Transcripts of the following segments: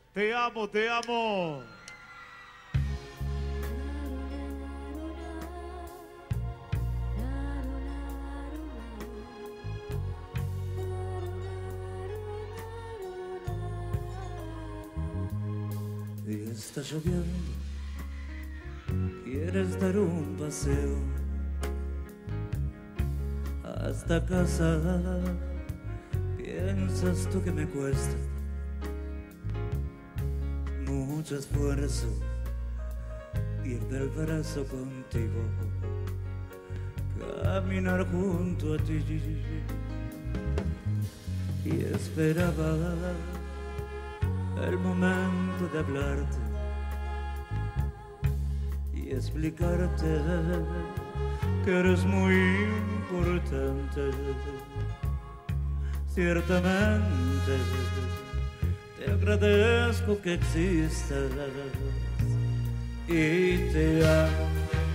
Te amo, te amo. Y está lloviendo, quieres dar un paseo hasta casa, piensas tú que me cuesta mucho esfuerzo ir del brazo contigo, caminar junto a ti, y esperaba el momento de hablarte y explicarte que eres muy importante. Ciertamente te agradezco que existas y te amo.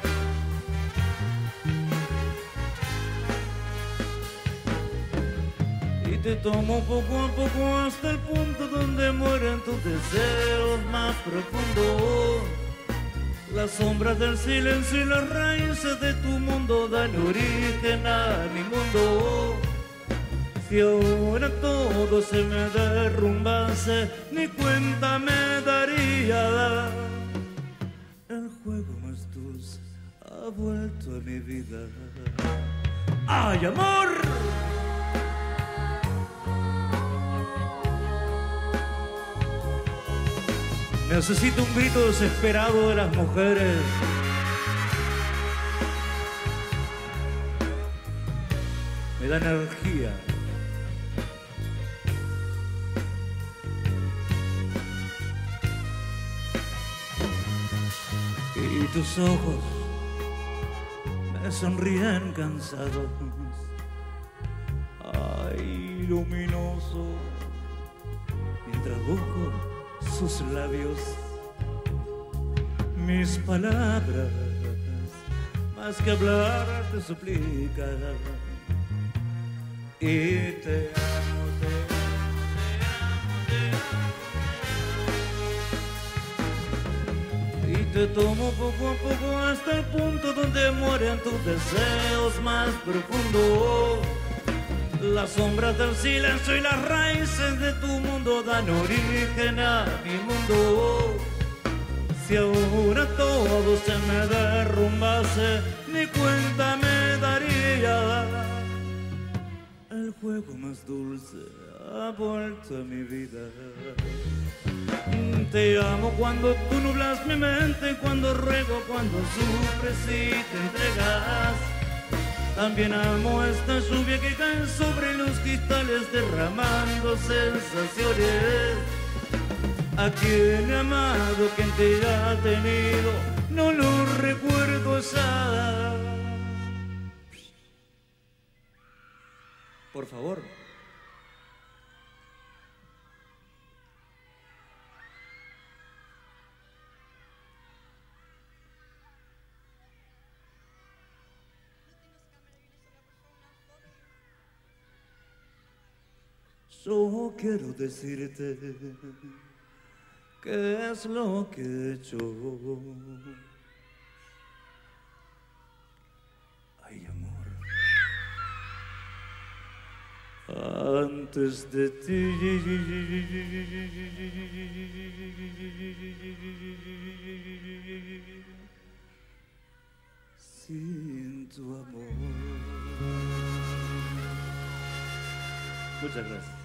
Y te tomo poco a poco hasta el punto donde mueren tus deseos más profundos. Las sombras del silencio y las raíces de tu mundo dan origen a mi mundo. Si ahora todo se me derrumbase, ni cuenta me daría. El juego más dulce ha vuelto a mi vida. ¡Ay, amor! Necesito un grito desesperado de las mujeres. Me da energía. Y tus ojos me sonríen cansados. Ay, luminoso, mientras busco sus labios, mis palabras, más que hablar, te suplican. Y te amo, te amo, te amo, te amo. Y te tomo poco a poco hasta el punto donde mueren tus deseos más profundos. Las sombras del silencio y las raíces de tu mundo dan origen a mi mundo. Si ahora todo se me derrumbase, ni cuenta me daría. El juego más dulce ha vuelto a mi vida. Te amo cuando tú nublas mi mente, cuando ruego, cuando sufres y te entregas. También amo esta lluvia que cae sobre los cristales derramando sensaciones. A quien he amado, quien te ha tenido, no lo recuerdo ya. Por favor. Yo quiero decirte qué es lo que he hecho. Ay, amor, antes de ti. Sin tu amor. Muchas gracias.